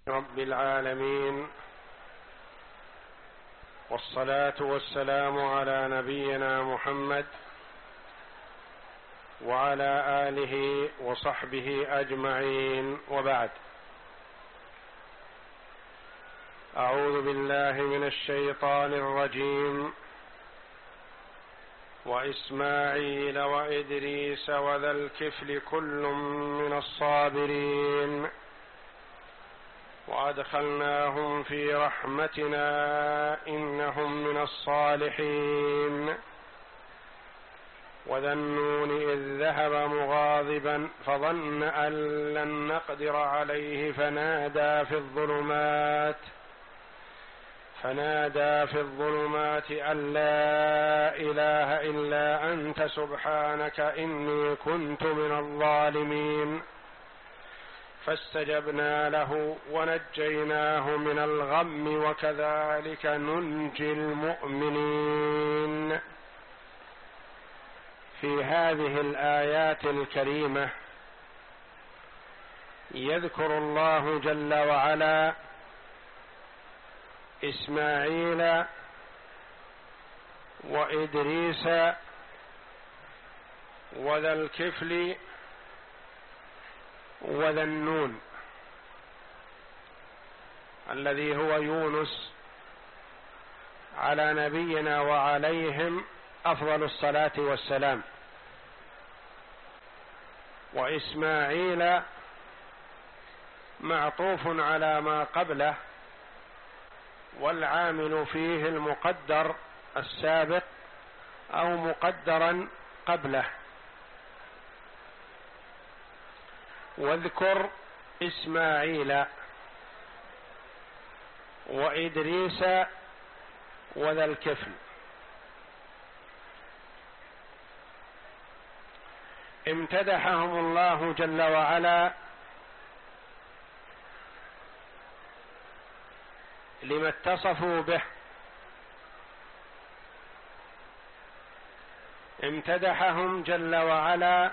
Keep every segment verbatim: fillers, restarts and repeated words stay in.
رب العالمين، والصلاة والسلام على نبينا محمد وعلى آله وصحبه أجمعين، وبعد. أعوذ بالله من الشيطان الرجيم. وإسماعيل وإدريس وذا الكفل كل من الصابرين وأدخلناهم في رحمتنا إنهم من الصالحين. وذا النون إذ ذهب مغاضبا فظن أن لن نقدر عليه فنادى في الظلمات فنادى في الظلمات أن لا إله إلا أنت سبحانك إني كنت من الظالمين. فاستجبنا له ونجيناه من الغم وكذلك ننجي المؤمنين. في هذه الآيات الكريمة يذكر الله جل وعلا إسماعيل وإدريس وذا الكفل وذا النون الذي هو يونس على نبينا وعليهم أفضل الصلاة والسلام. وإسماعيل معطوف على ما قبله، والعامل فيه المقدر السابق أو مقدرا قبله. واذكر إسماعيل وإدريس وذا الكفل. امتدحهم الله جل وعلا لما اتصفوا به. امتدحهم جل وعلا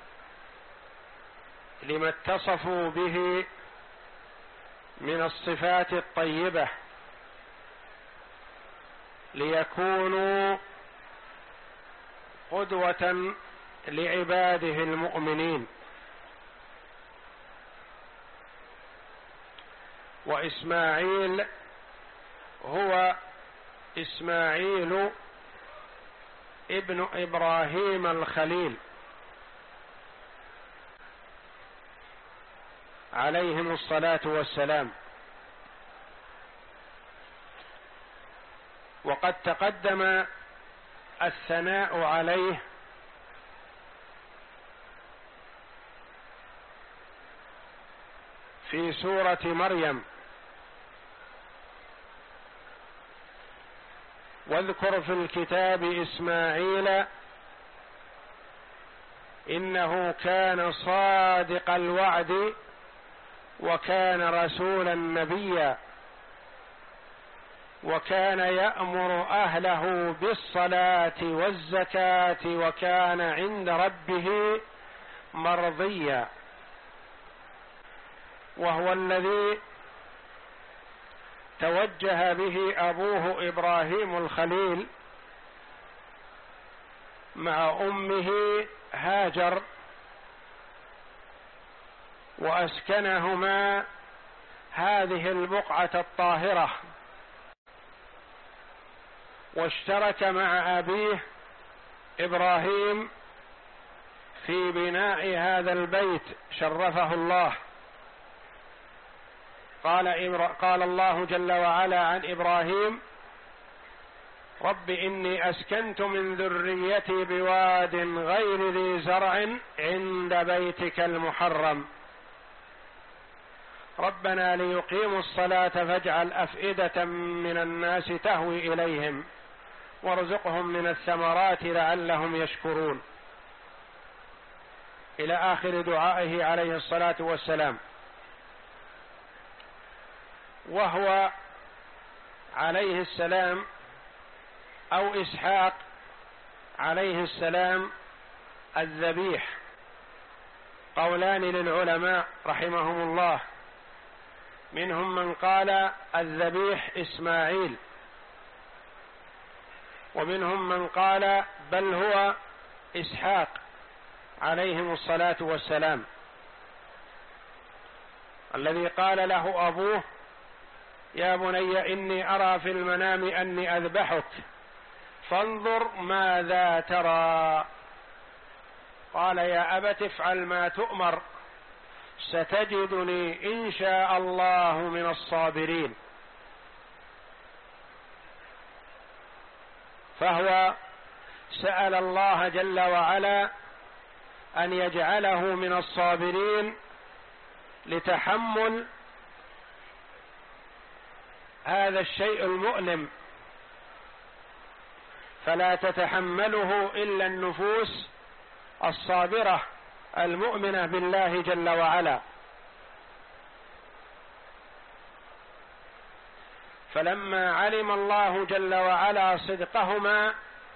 لما اتصفوا به من الصفات الطيبة، ليكونوا قدوة لعباده المؤمنين. وإسماعيل هو إسماعيل ابن إبراهيم الخليل عليهم الصلاة والسلام. وقد تقدم الثناء عليه في سورة مريم. واذكر في الكتاب إسماعيل إنه كان صادق الوعد وكان رسولا نبيا وكان يأمر أهله بالصلاة والزكاة وكان عند ربه مرضيا. وهو الذي توجه به أبوه إبراهيم الخليل مع أمه هاجر، وأسكنهما هذه البقعة الطاهرة، واشترك مع أبيه إبراهيم في بناء هذا البيت شرفه الله. قال, قال الله جل وعلا عن إبراهيم: رب إني أسكنت من ذريتي بواد غير ذي زرع عند بيتك المحرم ربنا ليقيموا الصلاة فاجعل أفئدة من الناس تهوي إليهم وارزقهم من الثمرات لعلهم يشكرون، إلى آخر دعائه عليه الصلاة والسلام. وهو عليه السلام أو إسحاق عليه السلام الذبيح، قولان للعلماء رحمهم الله، منهم من قال الذبيح إسماعيل، ومنهم من قال بل هو إسحاق عليهم الصلاة والسلام، الذي قال له أبوه يا بني إني أرى في المنام أني أذبحك فانظر ماذا ترى؟ قال يا أبت افعل ما تؤمر ستجدني إن شاء الله من الصابرين. فهو سأل الله جل وعلا أن يجعله من الصابرين لتحمل هذا الشيء المؤلم، فلا تتحمله إلا النفوس الصابرة المؤمنة بالله جل وعلا. فلما علم الله جل وعلا صدقهما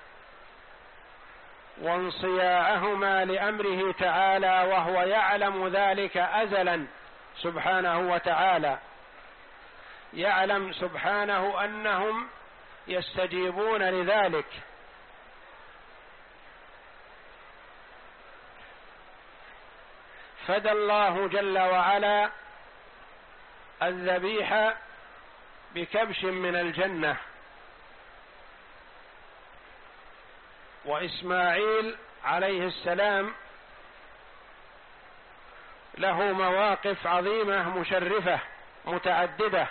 وانصياعهما لأمره تعالى، وهو يعلم ذلك أزلا سبحانه وتعالى، يعلم سبحانه أنهم يستجيبون لذلك، فدى الله جل وعلا الذبيح بكبش من الجنة. وإسماعيل عليه السلام له مواقف عظيمة مشرفة متعددة.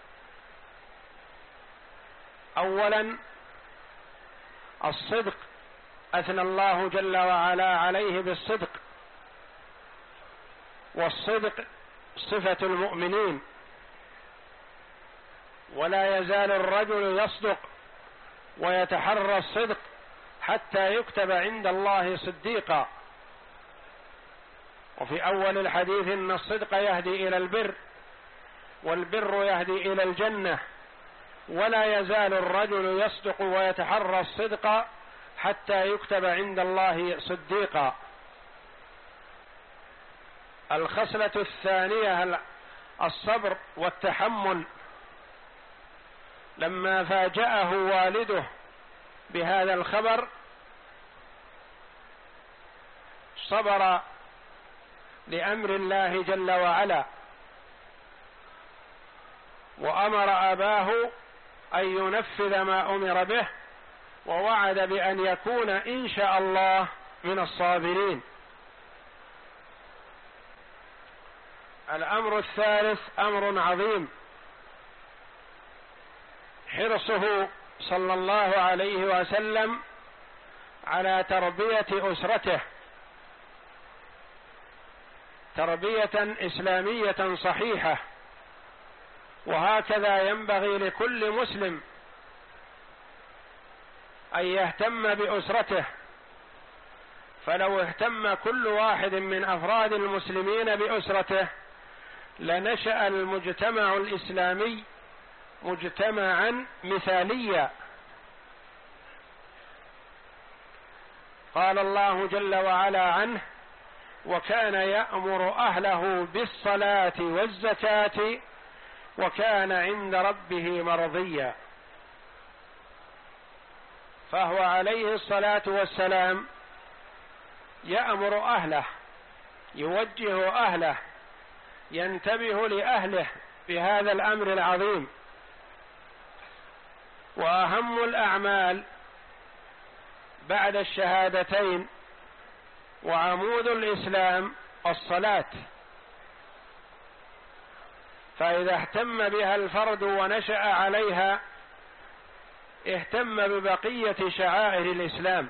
أولا الصدق، أثنى الله جل وعلا عليه بالصدق، والصدق صفة المؤمنين، ولا يزال الرجل يصدق ويتحرى الصدق حتى يكتب عند الله صديقا. وفي أول الحديث إن الصدق يهدي إلى البر والبر يهدي إلى الجنة، ولا يزال الرجل يصدق ويتحرى الصدق حتى يكتب عند الله صديقا. الخصلة الثانية الصبر والتحمل. لما فاجأه والده بهذا الخبر صبر لأمر الله جل وعلا، وأمر أباه أن ينفذ ما أمر به، ووعد بأن يكون إن شاء الله من الصابرين. الأمر الثالث أمر عظيم، حرصه صلى الله عليه وسلم على تربية أسرته تربية إسلامية صحيحة، وهكذا ينبغي لكل مسلم أن يهتم بأسرته. فلو اهتم كل واحد من أفراد المسلمين بأسرته لنشأ المجتمع الإسلامي مجتمعا مثاليا. قال الله جل وعلا عنه وكان يأمر أهله بالصلاة والزكاة وكان عند ربه مرضيا. فهو عليه الصلاة والسلام يأمر أهله، يوجه أهله، ينتبه لأهله بهذا الأمر العظيم. وأهم الأعمال بعد الشهادتين وعمود الإسلام الصلاة، فإذا اهتم بها الفرد ونشأ عليها اهتم ببقية شعائر الإسلام.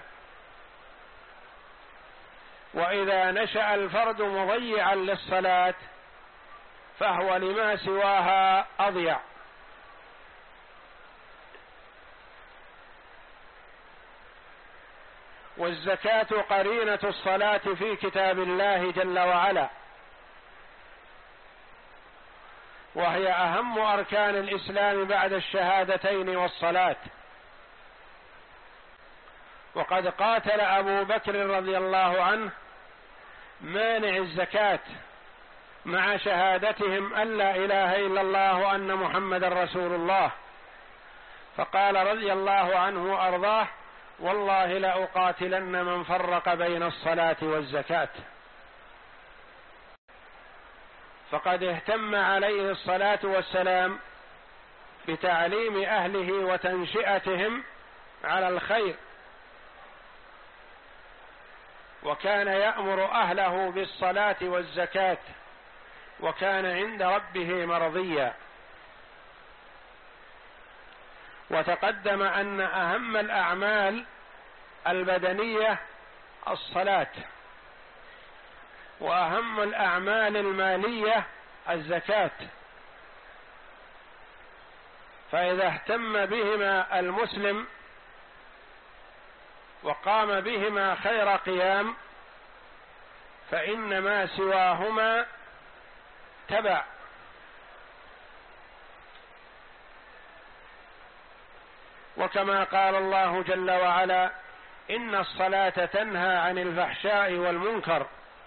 وإذا نشأ الفرد مضيعا للصلاة فهو لما سواها أضيع. والزكاة قرينة الصلاة في كتاب الله جل وعلا، وهي أهم أركان الإسلام بعد الشهادتين والصلاة. وقد قاتل أبو بكر رضي الله عنه مانع الزكاة مع شهادتهم أن لا إله إلا الله وأن محمد رسول الله. فقال رضي الله عنه وأرضاه: والله لأقاتلن من فرق بين الصلاة والزكاة. فقد اهتم عليه الصلاة والسلام بتعليم أهله وتنشئتهم على الخير، وكان يأمر أهله بالصلاة والزكاة، وكان عند ربه مرضيا. وتقدم أن أهم الأعمال البدنية الصلاة، وأهم الأعمال المالية الزكاة. فإذا اهتم بهما المسلم وقام بهما خير قيام فإن ما سواهما تبع. وكما قال الله جل وعلا: إن الصلاة تنهى عن الفحشاء والمنكر.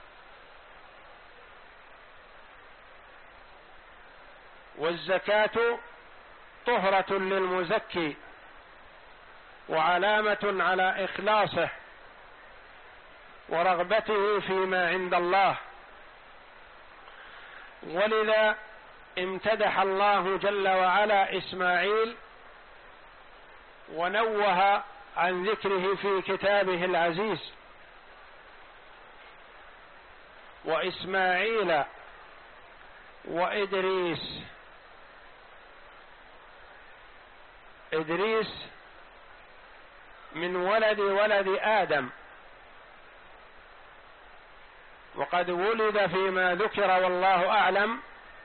والزكاة طهرة للمزكي وعلامة على إخلاصه ورغبته فيما عند الله. ولذا امتدح الله جل وعلا إسماعيل ونوه عن ذكره في كتابه العزيز: وإسماعيل وإدريس. إدريس من ولد ولد آدم، وقد ولد فيما ذكر والله أعلم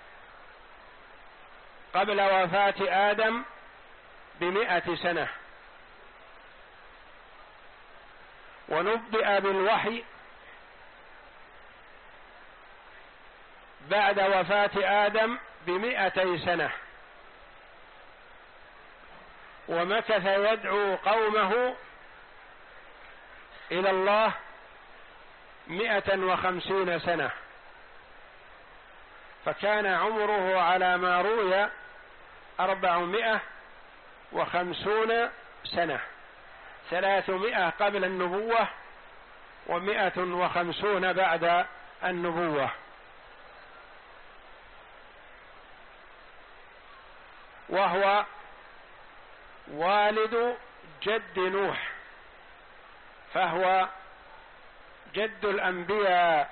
قبل وفاة آدم بمئة سنة، ونبئ بالوحي بعد وفاة آدم بمئتي سنة، ومكث يدعو قومه إلى الله مئة وخمسين سنة، فكان عمره على ما روي أربعمائة وخمسون سنة، ثلاثمائة قبل النبوة ومائة وخمسون بعد النبوة. وهو والد جد نوح، فهو جد الأنبياء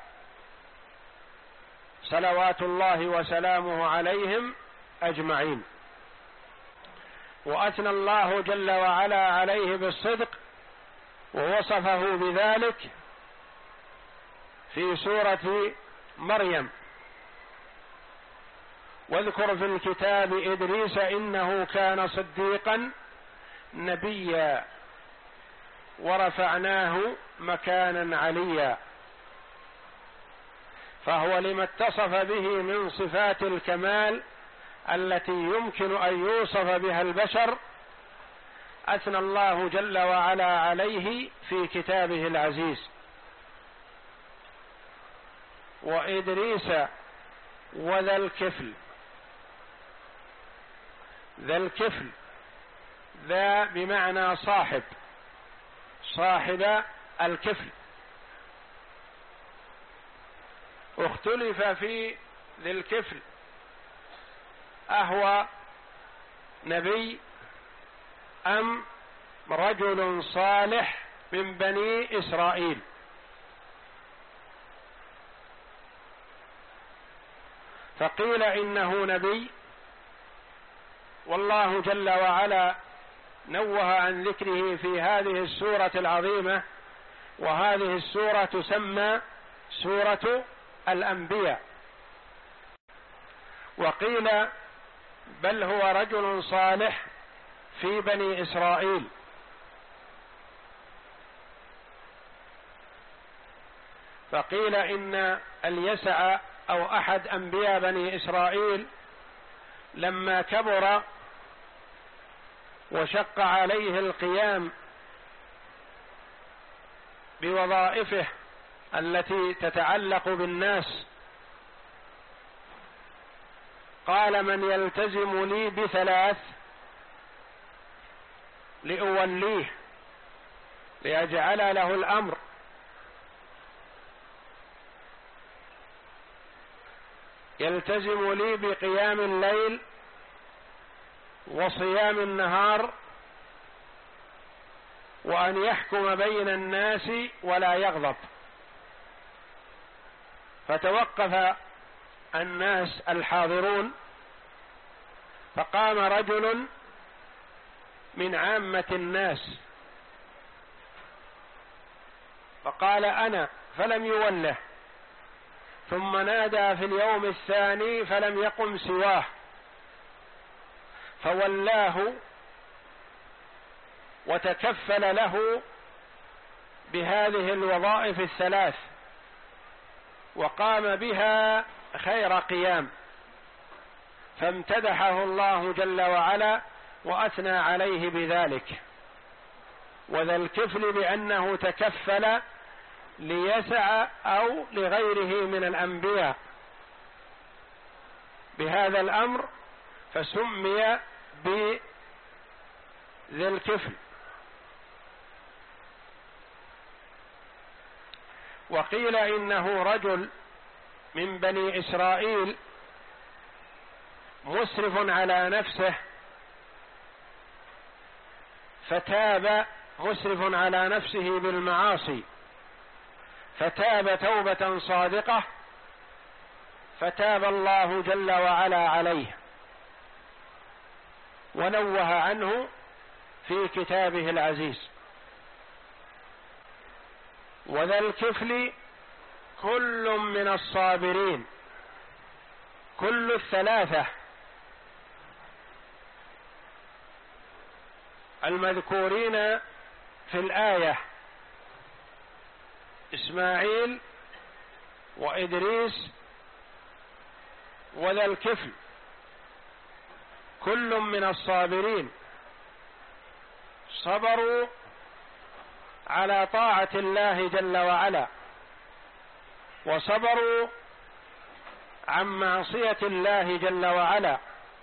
صلوات الله وسلامه عليهم أجمعين. وأثنى الله جل وعلا عليه بالصدق ووصفه بذلك في سورة مريم: واذكر في الكتاب إدريس إنه كان صديقا نبيا ورفعناه مكانا عليا. فهو لما اتصف به من صفات الكمال التي يمكن أن يوصف بها البشر أثنى الله جل وعلا عليه في كتابه العزيز. وإدريس وذا الكفل. ذا الكفل ذا بمعنى صاحب، صاحب الكفل. اختلف في ذي الكفل أهو نبي أم رجل صالح من بني إسرائيل. فقيل إنه نبي، والله جل وعلا نوه عن ذكره في هذه السورة العظيمة، وهذه السورة تسمى سورة الأنبياء. وقيل بل هو رجل صالح في بني إسرائيل. فقيل إن اليسع أو أحد أنبياء بني إسرائيل لما كبر وشق عليه القيام بوظائفه التي تتعلق بالناس قال من يلتزم لي بثلاث لأوليه ليجعل له الأمر. يلتزم لي بقيام الليل وصيام النهار وأن يحكم بين الناس ولا يغضب. فتوقف الناس الحاضرون، فقام رجل من عامة الناس فقال أنا، فلم يوله، ثم نادى في اليوم الثاني فلم يقم سواه، فولاه وتكفل له بهذه الوظائف الثلاث وقام بها خير قيام، فامتدحه الله جل وعلا وأثنى عليه بذلك. وذا الكفل بأنه تكفل ليسع أو لغيره من الأنبياء بهذا الأمر، فسمي بذي الكفل. وقيل إنه رجل من بني إسرائيل مسرف على نفسه، فتاب مسرف على نفسه بالمعاصي، فتاب توبة صادقة، فتاب الله جل وعلا عليه ونوه عنه في كتابه العزيز. وذا الكفل كل من الصابرين، كل الثلاثة المذكورين في الآية، إسماعيل وإدريس وذا الكفل، كل من الصابرين صبروا على طاعة الله جل وعلا، وصبروا عن معصية الله جل وعلا،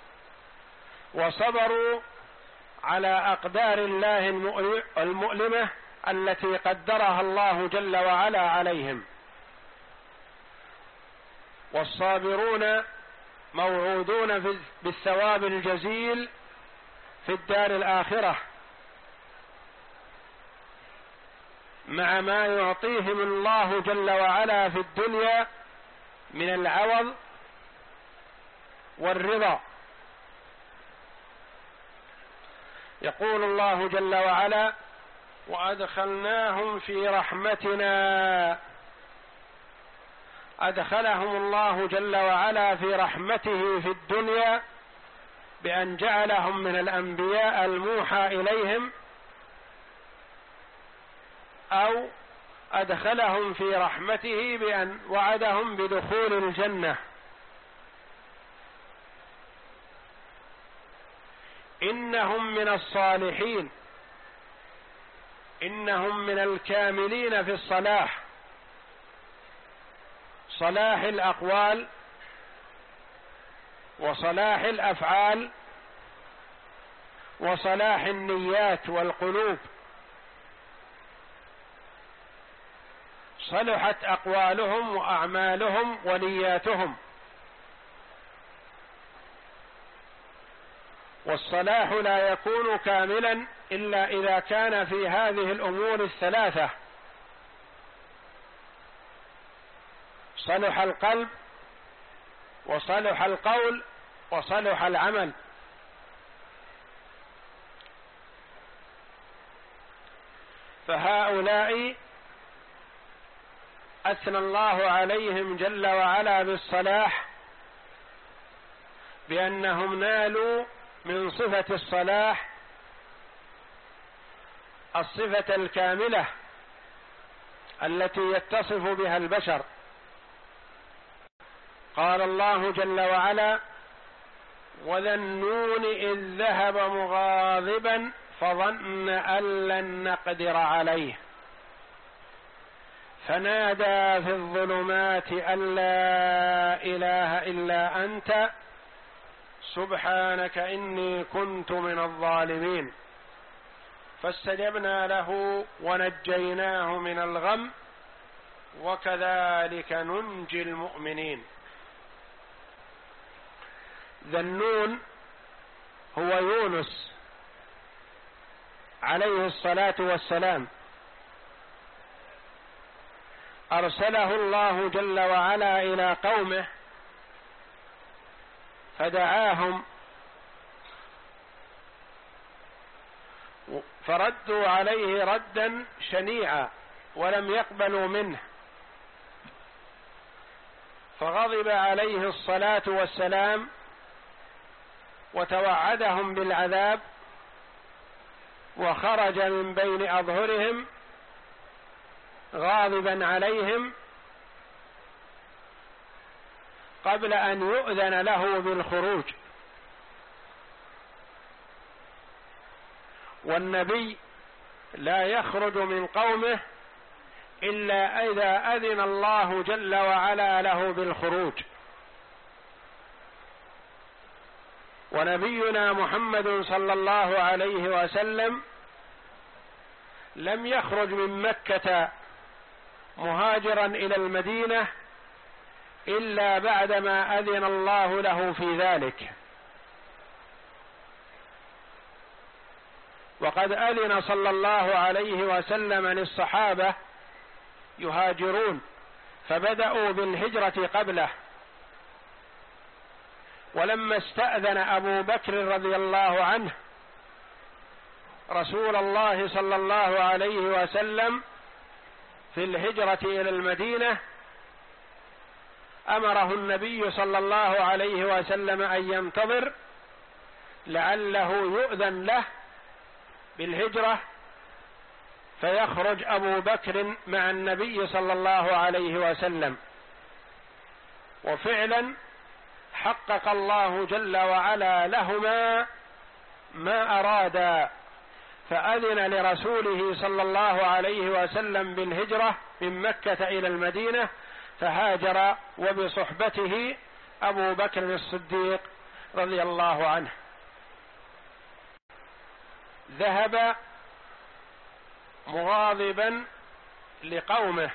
وصبروا على أقدار الله المؤلمة التي قدرها الله جل وعلا عليهم. والصابرون موعودون بالثواب الجزيل في الدار الآخرة مع ما يعطيهم الله جل وعلا في الدنيا من العوض والرضا. يقول الله جل وعلا: وأدخلناهم في رحمتنا. أدخلهم الله جل وعلا في رحمته في الدنيا بأن جعلهم من الأنبياء الموحى إليهم، أو أدخلهم في رحمته بأن وعدهم بدخول الجنة. إنهم من الصالحين، إنهم من الكاملين في الصلاح، صلاح الأقوال وصلاح الأفعال وصلاح النيات والقلوب. صلحت أقوالهم وأعمالهم ونياتهم. والصلاح لا يكون كاملا إلا إذا كان في هذه الأمور الثلاثة: صلح القلب وصلح القول وصلح العمل. فهؤلاء أثنى الله عليهم جل وعلا بالصلاح بأنهم نالوا من صفة الصلاح الصفة الكاملة التي يتصف بها البشر. قال الله جل وعلا: وذا النون إذ ذهب مغاضبا فظن أن لن نقدر عليه فنادى في الظلمات أن لا إله إلا أنت سبحانك إني كنت من الظالمين، فاستجبنا له ونجيناه من الغم وكذلك ننجي المؤمنين. ذا النون هو يونس عليه الصلاة والسلام، أرسله الله جل وعلا إلى قومه فدعاهم فردوا عليه ردا شنيعا ولم يقبلوا منه، فغضب عليه الصلاة والسلام وتوعدهم بالعذاب، وخرج من بين أظهرهم غاضبا عليهم قبل أن يؤذن له بالخروج. والنبي لا يخرج من قومه إلا إذا أذن الله جل وعلا له بالخروج. ونبينا محمد صلى الله عليه وسلم لم يخرج من مكة مهاجرا إلى المدينة إلا بعدما أذن الله له في ذلك، وقد أذن صلى الله عليه وسلم للصحابة يهاجرون فبدأوا بالهجرة قبله، ولما استأذن أبو بكر رضي الله عنه رسول الله صلى الله عليه وسلم في الهجرة إلى المدينة أمره النبي صلى الله عليه وسلم أن ينتظر لعله يؤذن له بالهجرة فيخرج أبو بكر مع النبي صلى الله عليه وسلم. وفعلا حقق الله جل وعلا لهما ما أرادا، فأذن لرسوله صلى الله عليه وسلم بالهجرة من مكة إلى المدينة، فهاجر وبصحبته أبو بكر الصديق رضي الله عنه. ذهب مغاضبا لقومه،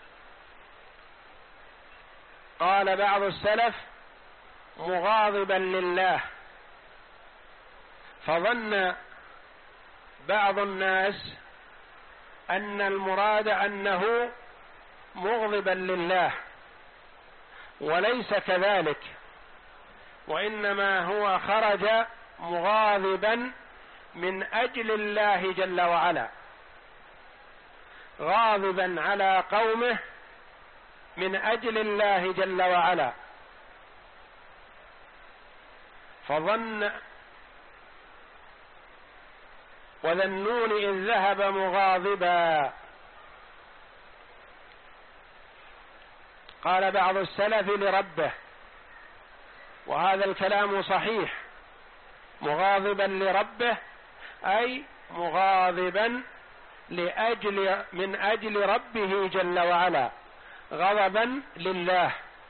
قال بعض السلف مغاضبا لله، فظن بعض الناس أن المراد أنه مغضبا لله، وليس كذلك، وإنما هو خرج مغاضبا من أجل الله جل وعلا، غاضبا على قومه من أجل الله جل وعلا. فظن وذا النون إذ ذهب مغاضبا. قال بعض السلف لربه، وهذا الكلام صحيح، مغاضبا لربه أي مغاضبا لأجل من أجل ربه جل وعلا، غضبا لله،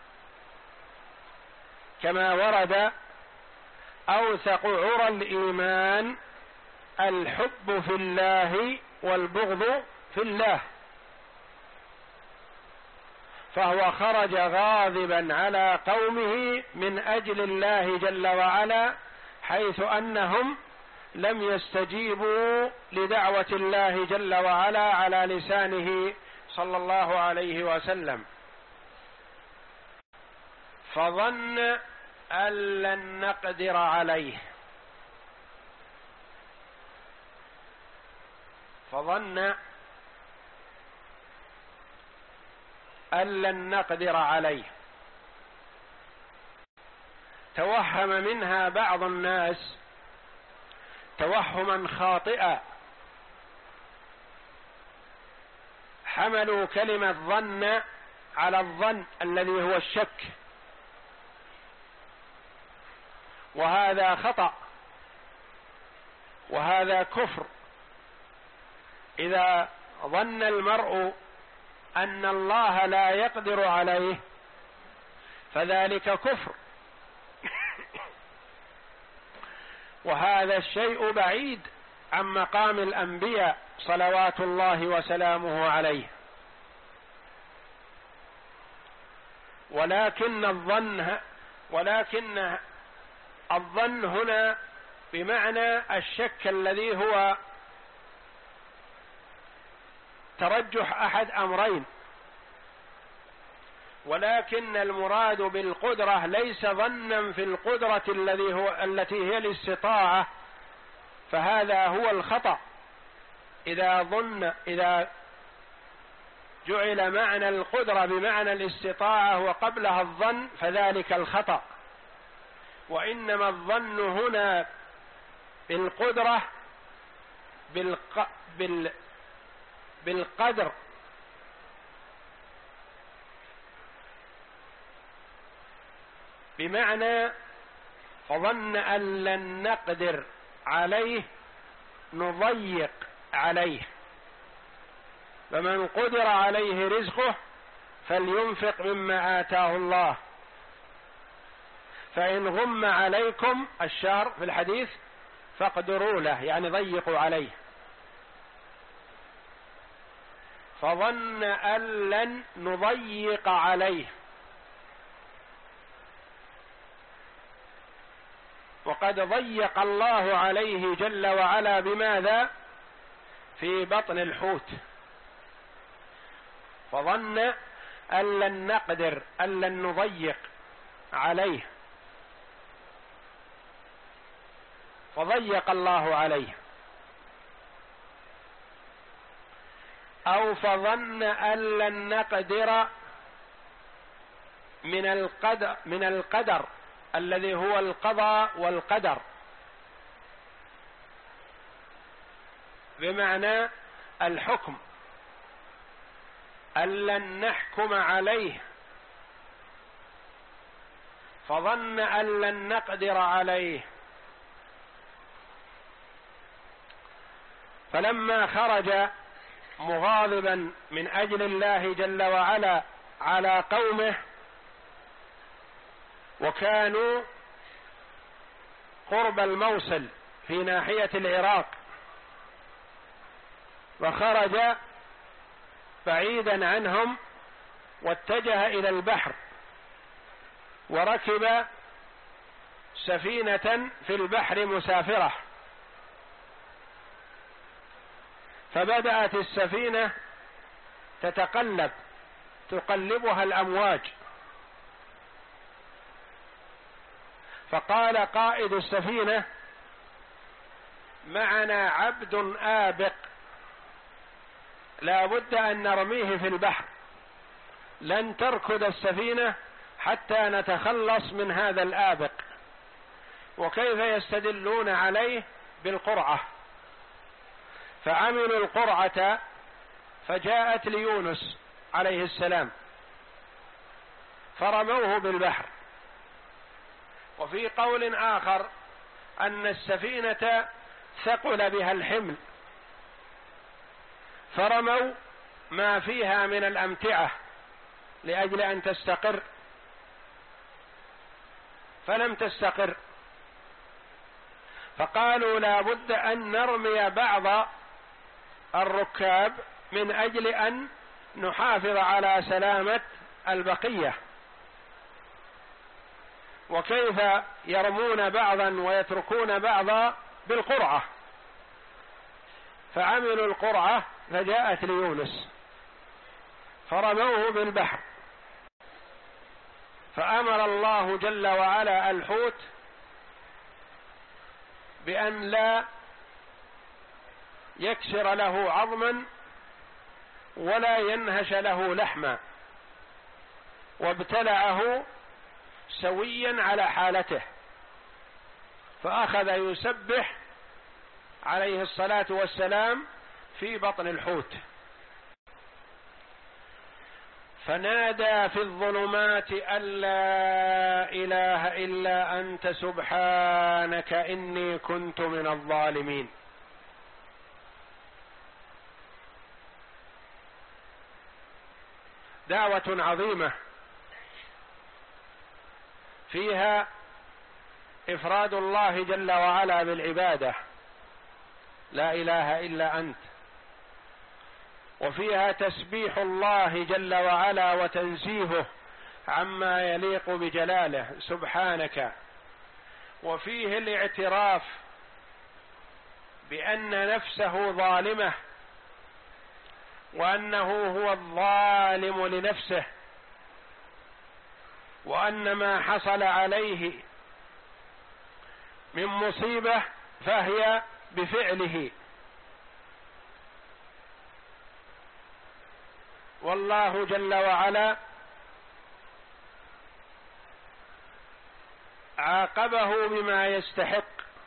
كما ورد أوثق عرى الإيمان الحب في الله والبغض في الله، فهو خرج غاضبا على قومه من أجل الله جل وعلا، حيث أنهم لم يستجيبوا لدعوة الله جل وعلا على لسانه صلى الله عليه وسلم. فظن أن لن نقدر عليه، فظن أن لن نقدر عليه، توهم منها بعض الناس توهما خاطئا، حملوا كلمة ظن على الظن الذي هو الشك، وهذا خطأ وهذا كفر. إذا ظن المرء أن الله لا يقدر عليه فذلك كفر، وهذا الشيء بعيد عن مقام الأنبياء صلوات الله وسلامه عليه. ولكن الظن ولكن الظن هنا بمعنى الشك الذي هو ترجح أحد أمرين، ولكن المراد بالقدرة ليس ظنا في القدرة الذي هو التي هي الاستطاعة، فهذا هو الخطأ. إذا ظن إذا جعل معنى القدرة بمعنى الاستطاعة وقبلها الظن فذلك الخطأ، وإنما الظن هنا بالقدرة بالق... بال... بالقدر بمعنى فظن أن لن نقدر عليه نضيق عليه، فمن قدر عليه رزقه فلينفق مما آتاه الله، فإن غم عليكم الشهر في الحديث فاقدروا له، يعني ضيقوا عليه. فظن أن لن نضيق عليه، وقد ضيق الله عليه جل وعلا بماذا؟ في بطن الحوت. فظن أن لن نقدر أن لن نضيق عليه فضيق الله عليه، أو فظن أن لن نقدر من القدر من القدر الذي هو القضاء والقدر، بمعنى الحكم، أن لن نحكم عليه، فظن أن لن نقدر عليه. فلما خرج مغاضبا من أجل الله جل وعلا على قومه، وكانوا قرب الموصل في ناحية العراق، وخرج بعيدا عنهم واتجه إلى البحر، وركب سفينة في البحر مسافرة، فبدأت السفينة تتقلب تقلبها الأمواج، فقال قائد السفينة: معنا عبد آبق لا بد أن نرميه في البحر، لن تركض السفينة حتى نتخلص من هذا الآبق. وكيف يستدلون عليه؟ بالقرعة، فعملوا القرعة فجاءت ليونس عليه السلام فرموه بالبحر. وفي قول آخر أن السفينة ثقل بها الحمل فرموا ما فيها من الأمتعة لأجل أن تستقر، فلم تستقر، فقالوا لا بد أن نرمي بعض الركاب من أجل أن نحافظ على سلامة البقية. وكيف يرمون بعضا ويتركون بعضا؟ بالقرعة، فعملوا القرعة فجاءت ليونس فرموه بالبحر، فأمر الله جل وعلا الحوت بأن لا يكسر له عظما ولا ينهش له لحما، وابتلعه سويا على حالته، فأخذ يسبح عليه الصلاة والسلام في بطن الحوت، فنادى في الظلمات أن لا إله إلا أنت سبحانك إني كنت من الظالمين. دعوة عظيمة فيها إفراد الله جل وعلا بالعبادة، لا إله إلا أنت، وفيها تسبيح الله جل وعلا وتنزيهه عما يليق بجلاله سبحانك، وفيه الاعتراف بأن نفسه ظالمة وأنه هو الظالم لنفسه، وأن ما حصل عليه من مصيبة فهي بفعله، والله جل وعلا عاقبه بما يستحق،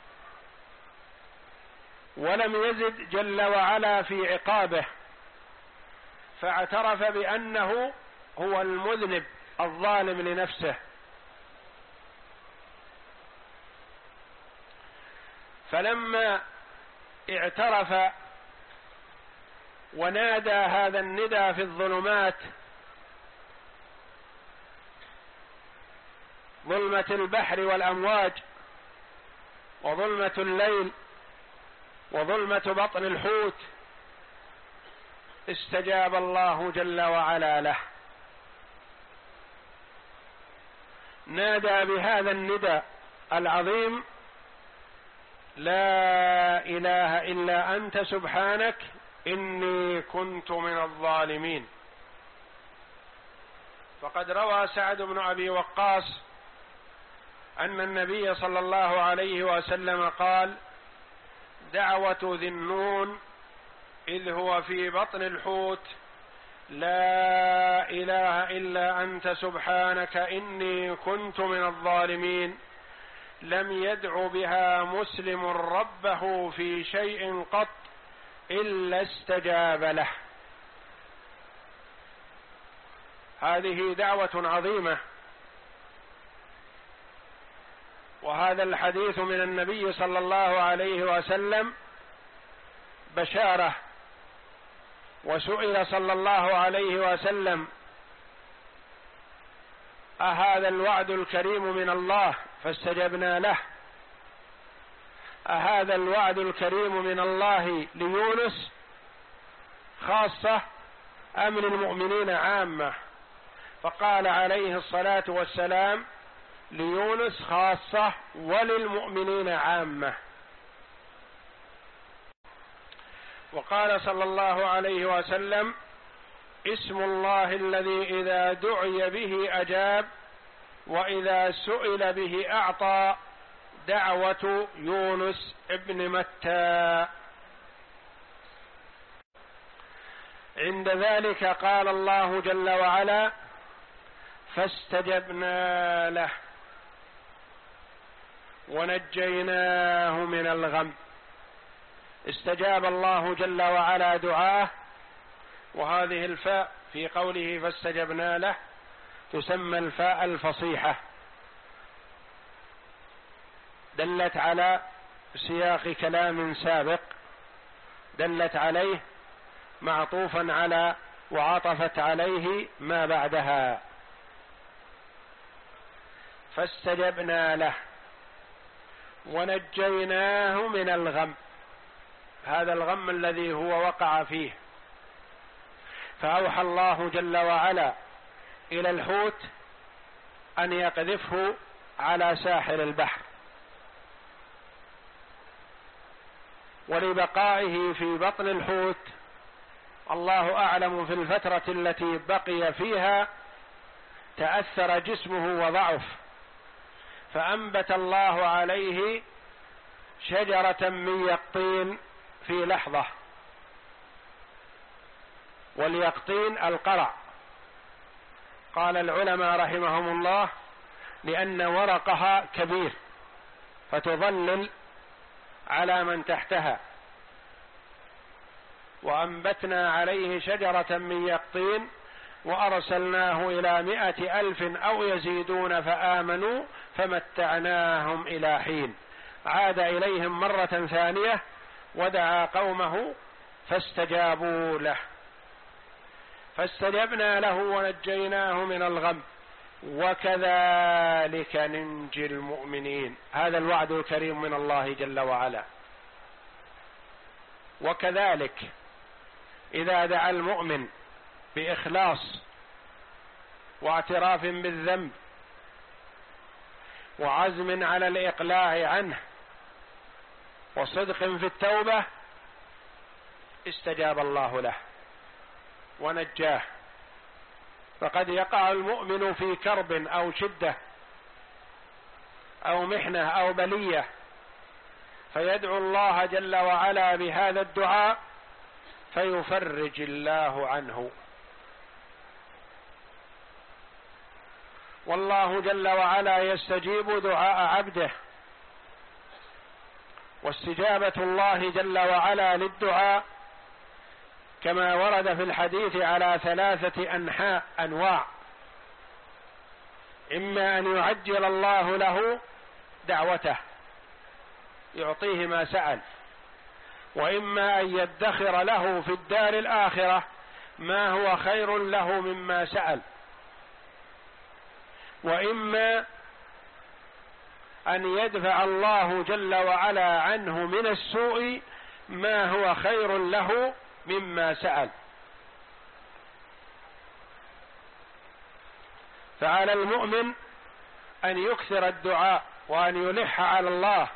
ولم يزد جل وعلا في عقابه، فاعترف بأنه هو المذنب الظالم لنفسه. فلما اعترف ونادى هذا الندى في الظلمات، ظلمة البحر والأمواج، وظلمة الليل، وظلمة بطن الحوت، استجاب الله جل وعلا له، نادى بهذا الندى العظيم: لا إله إلا أنت سبحانك إني كنت من الظالمين. فقد روى سعد بن أبي وقاص أن النبي صلى الله عليه وسلم قال: دعوة ذي النون إذ هو في بطن الحوت: لا إله إلا أنت سبحانك إني كنت من الظالمين، لم يدع بها مسلم ربه في شيء قط إلا استجاب له. هذه دعوة عظيمة، وهذا الحديث من النبي صلى الله عليه وسلم بشارة. وسئل صلى الله عليه وسلم: أهذا الوعد الكريم من الله؟ فاستجبنا له. أهذا الوعد الكريم من الله ليونس خاصة أم للمؤمنين عامة؟ فقال عليه الصلاة والسلام: ليونس خاصة وللمؤمنين عامة. وقال صلى الله عليه وسلم: اسم الله الذي إذا دعي به أجاب وإذا سئل به أعطى، دعوة يونس ابن متى. عند ذلك قال الله جل وعلا: فاستجبنا له ونجيناه من الغم. استجاب الله جل وعلا دعاه، وهذه الفاء في قوله فاستجبنا له تسمى الفاء الفصيحة، دلت على سياق كلام سابق دلت عليه معطوفا على وعطفت عليه ما بعدها. فاستجبنا له ونجيناه من الغم، هذا الغم الذي هو وقع فيه. فأوحى الله جل وعلا إلى الحوت أن يقذفه على ساحل البحر، ولبقائه في بطن الحوت الله أعلم في الفترة التي بقي فيها تأثر جسمه وضعف، فأنبت الله عليه شجرة من يقطين في لحظة. واليقطين القرع، قال العلماء رحمهم الله: لأن ورقها كبير فتظلل على من تحتها. وأنبتنا عليه شجرة من يقطين وأرسلناه إلى مائة ألف أو يزيدون فآمنوا فمتعناهم إلى حين. عاد إليهم مرة ثانية ودعا قومه فاستجابوا له. فاستجبنا له ونجيناه من الغم. وكذلك ننجي المؤمنين. هذا الوعد الكريم من الله جل وعلا. وكذلك إذا دعا المؤمن بإخلاص واعتراف بالذنب وعزم على الإقلاع عنه وصدق في التوبة استجاب الله له ونجاه. فقد يقع المؤمن في كرب أو شدة أو محنة أو بلية، فيدعو الله جل وعلا بهذا الدعاء فيفرج الله عنه. والله جل وعلا يستجيب دعاء عبده، واستجابة الله جل وعلا للدعاء كما ورد في الحديث على ثلاثة أنحاء أنواع: إما أن يعجل الله له دعوته يعطيه ما سأل، وإما أن يدخر له في الدار الآخرة ما هو خير له مما سأل، وإما أن يدفع الله جل وعلا عنه من السوء ما هو خير له مما سأل. فعلى المؤمن أن يكثر الدعاء وأن يلح على الله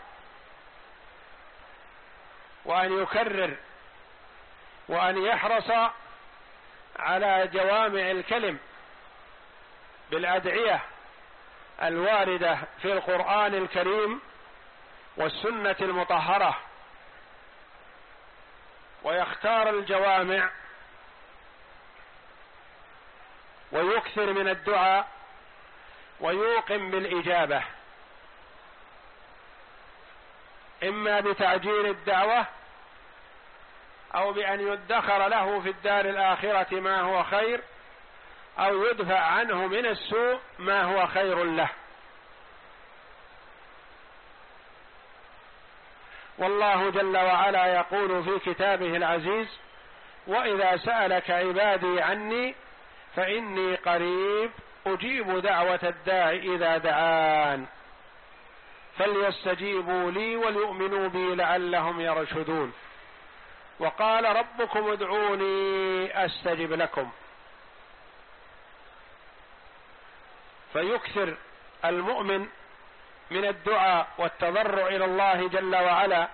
وأن يكرر وأن يحرص على جوامع الكلم بالأدعية الواردة في القرآن الكريم والسنة المطهرة، ويختار الجوامع ويكثر من الدعاء ويوقن بالإجابة، إما بتعجيل الدعوة أو بأن يدخر له في الدار الآخرة ما هو خير، أو يدفع عنه من السوء ما هو خير له. والله جل وعلا يقول في كتابه العزيز: وإذا سألك عبادي عني فإني قريب أجيب دعوة الداع إذا دعان فليستجيبوا لي وليؤمنوا بي لعلهم يرشدون. وقال ربكم ادعوني أستجب لكم. فيكثر المؤمن من الدعاء والتضرع إلى الله جل وعلا،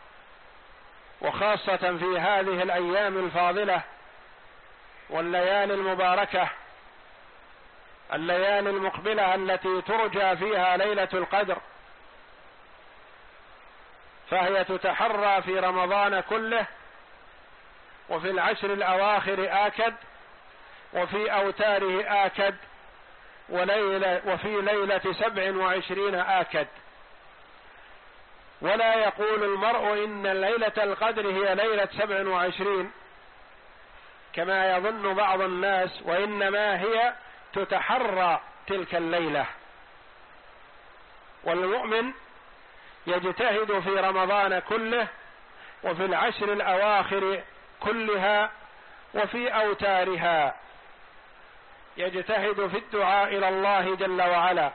وخاصة في هذه الأيام الفاضلة والليالي المباركة، الليالي المقبلة التي ترجى فيها ليلة القدر، فهي تتحرى في رمضان كله وفي العشر الأواخر آكد وفي أوتاره آكد وليلة وفي ليلة سبع وعشرين آكد. ولا يقول المرء إن ليلة القدر هي ليلة سبع وعشرين كما يظن بعض الناس، وإنما هي تتحرى تلك الليلة. والمؤمن يجتهد في رمضان كله وفي العشر الأواخر كلها وفي أوتارها، يجتهد في الدعاء إلى الله جل وعلا.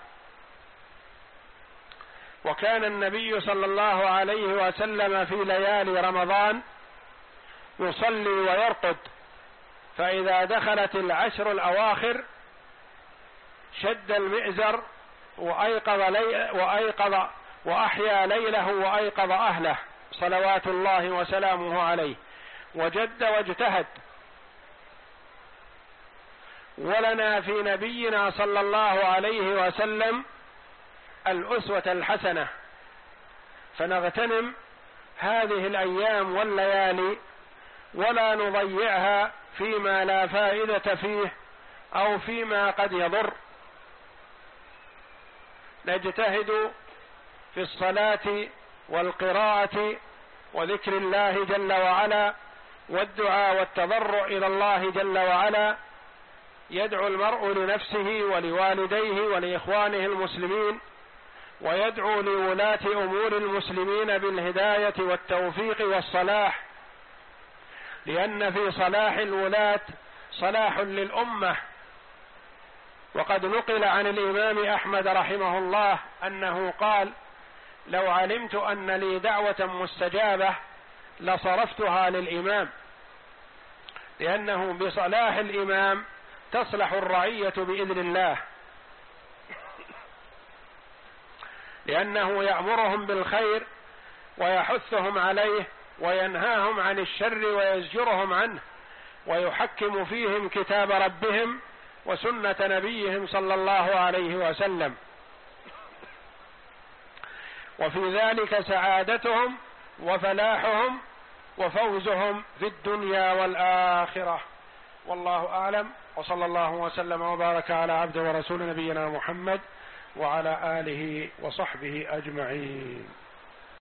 وكان النبي صلى الله عليه وسلم في ليالي رمضان يصلي ويرقد، فإذا دخلت العشر الأواخر شد المئزر وأيقظ, لي وأيقظ وأحيا ليله وأيقظ أهله صلوات الله وسلامه عليه، وجد واجتهد. ولنا في نبينا صلى الله عليه وسلم الأسوة الحسنة، فنغتنم هذه الأيام والليالي ولا نضيعها فيما لا فائدة فيه أو فيما قد يضر. نجتهد في الصلاة والقراءة وذكر الله جل وعلا والدعاء والتضرع إلى الله جل وعلا. يدعو المرء لنفسه ولوالديه ولإخوانه المسلمين، ويدعو لولاة أمور المسلمين بالهداية والتوفيق والصلاح، لأن في صلاح الولاة صلاح للأمة، وقد نقل عن الإمام أحمد رحمه الله أنه قال: لو علمت أن لي دعوة مستجابة لصرفتها للإمام، لأنه بصلاح الإمام تصلح الرعية بإذن الله، لأنه يأمرهم بالخير ويحثهم عليه وينهاهم عن الشر ويزجرهم عنه، ويحكم فيهم كتاب ربهم وسنة نبيهم صلى الله عليه وسلم، وفي ذلك سعادتهم وفلاحهم وفوزهم في الدنيا والآخرة. والله أعلم، وصلى الله وسلم وبارك على عبد ورسول نبينا محمد وعلى آله وصحبه أجمعين.